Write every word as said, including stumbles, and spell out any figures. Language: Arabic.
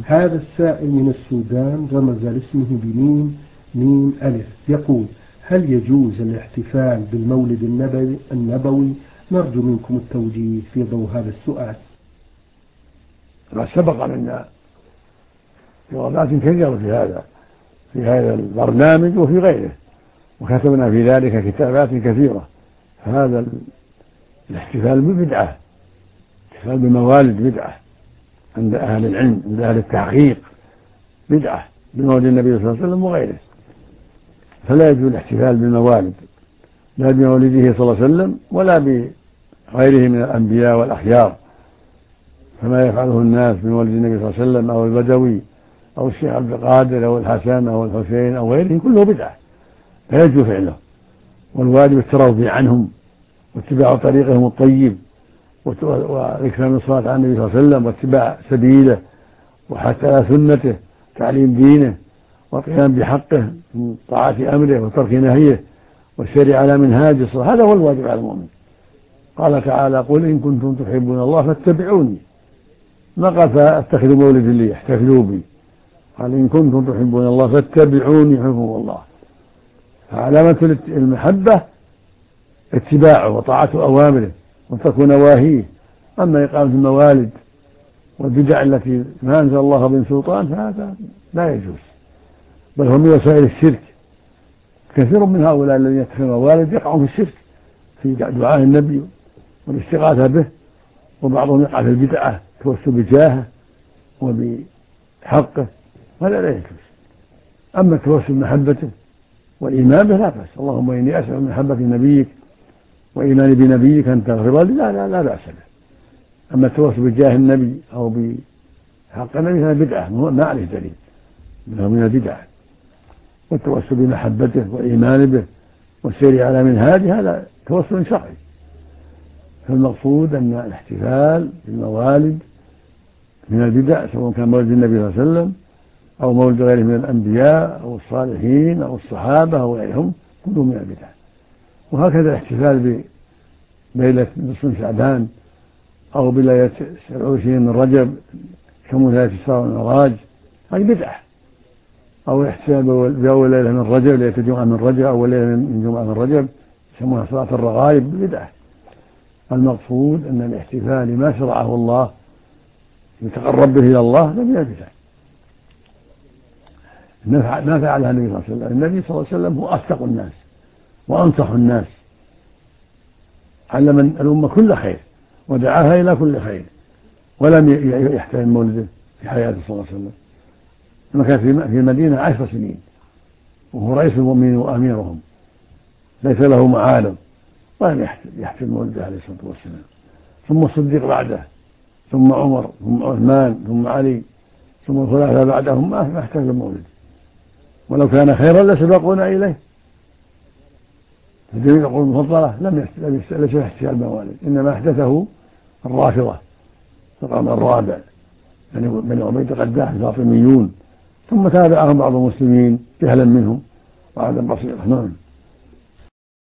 هذا السائل من السودان رمز لاسمه بميم ميم ألف، يقول: هل يجوز الاحتفال بالمولد النبوي النبوي؟ نرجو منكم التوجيه في ضوء هذا السؤال. ما سبق منا جوابات كثيرة في هذا في هذا البرنامج وفي غيره، وكتبنا في ذلك كتابات كثيرة. فهذا الاحتفال ببدعة، الاحتفال بموالد بدعة عند أهل العلم، عند أهل التحقيق بدعة بمولد النبي صلى الله عليه وسلم وغيره. فلا يجوز الاحتفال بالموالد، لا بمولده صلى الله عليه وسلم ولا بغيره من الأنبياء والأخيار، فما يفعله الناس بمولد النبي صلى الله عليه وسلم أو البدوي أو الشيخ عبد القادر أو الحسن أو الحسين أو غيره كله بدعة، لا يجوز فعله. والواجب الترضي عنهم واتباع طريقهم الطيب وذكر من الصلاة على النبي صلى الله عليه وسلم واتباع سبيله وحتى على سنته، تعليم دينه والقيام بحقه من طاعة أمره وترك نهيه والسير على منهاج الصلاة. هذا هو الواجب على المؤمن. قال تعالى: قل إن كنتم تحبون الله فاتبعوني، ما قال فاتخذوا مولد لي يحتفلوا بي، قال إن كنتم تحبون الله فاتبعوني يحبكم الله. فعلامة المحبة اتباعه وطاعة أوامره وترك نواهيه. أما إقامة الموالد والبدع التي ما أنزل الله من سلطان فهذا لا يجوز، بل هو من وسائل الشرك. كثير من هؤلاء الذين يتخذون موالد يقعون في الشرك في دعاء النبي والاستغاثة به، وبعضهم يقع في البدعة توسل بجاهه وبحقه، هذا لا يجوز. أما التوسل بمحبته والإيمان به لا بأس. اللهم إني أسأل من محبة نبيك وإيماني بنبيك أن تغفر لي، لا لا لا بأس به. أما التوسل بجاه النبي أو بحق النبي فهذا بدعة ما عليه دليل، منه من البدع. والتوسل بمحبته والإيمان به والسير على منهاجه هذا توسل شرعي. فالمقصود أن الاحتفال بالموالد من البدع، سواء كان مولد النبي صلى الله عليه وسلم أو مولد غيره من الأنبياء أو الصالحين أو الصحابة أو غيرهم، كله من البدع. وهكذا الاحتفال بليلة نصف شعبان أو بليلة سبع وعشرين من رجب يسمونها ليلة الإسراء والمعراج، هذه بدعة. أو الاحتفال بأول ليلة من رجب، ليلة الجمعة من رجب، أو ليلة من جمعة من رجب يسمونها صلاة الرغائب، بدعة. المقصود أن الاحتفال بما شرعه الله يتقرب به إلى الله لا من البدع. ما فعلها النبي صلى الله عليه وسلم. النبي صلى الله عليه وسلم هو أصدق الناس وأنصح الناس، علم الأمة كل خير ودعاها إلى كل خير، ولم يحتفل مولده في حياته صلى الله عليه وسلم. لما كان في المدينة عشر سنين وهو رئيس المؤمنين وأميرهم، ليس له معالم، ولم يحتفل مولده عليه الصلاة والسلام. ثم الصديق بعده، ثم عمر، ثم عثمان، ثم علي، ثم الخلفاء بعدهم ما احتفل مولده، ولو كان خيرا لسبقونا إليه. الجميع القرون المفضلة لم ليس احتفال بالموالد، إنما أحدثه الرافضة في القرن الرابع، يعني بني عبيد القداح الفاطميون، ثم تابعهم بعض المسلمين جهلا منهم وعدم بصيرة. نعم.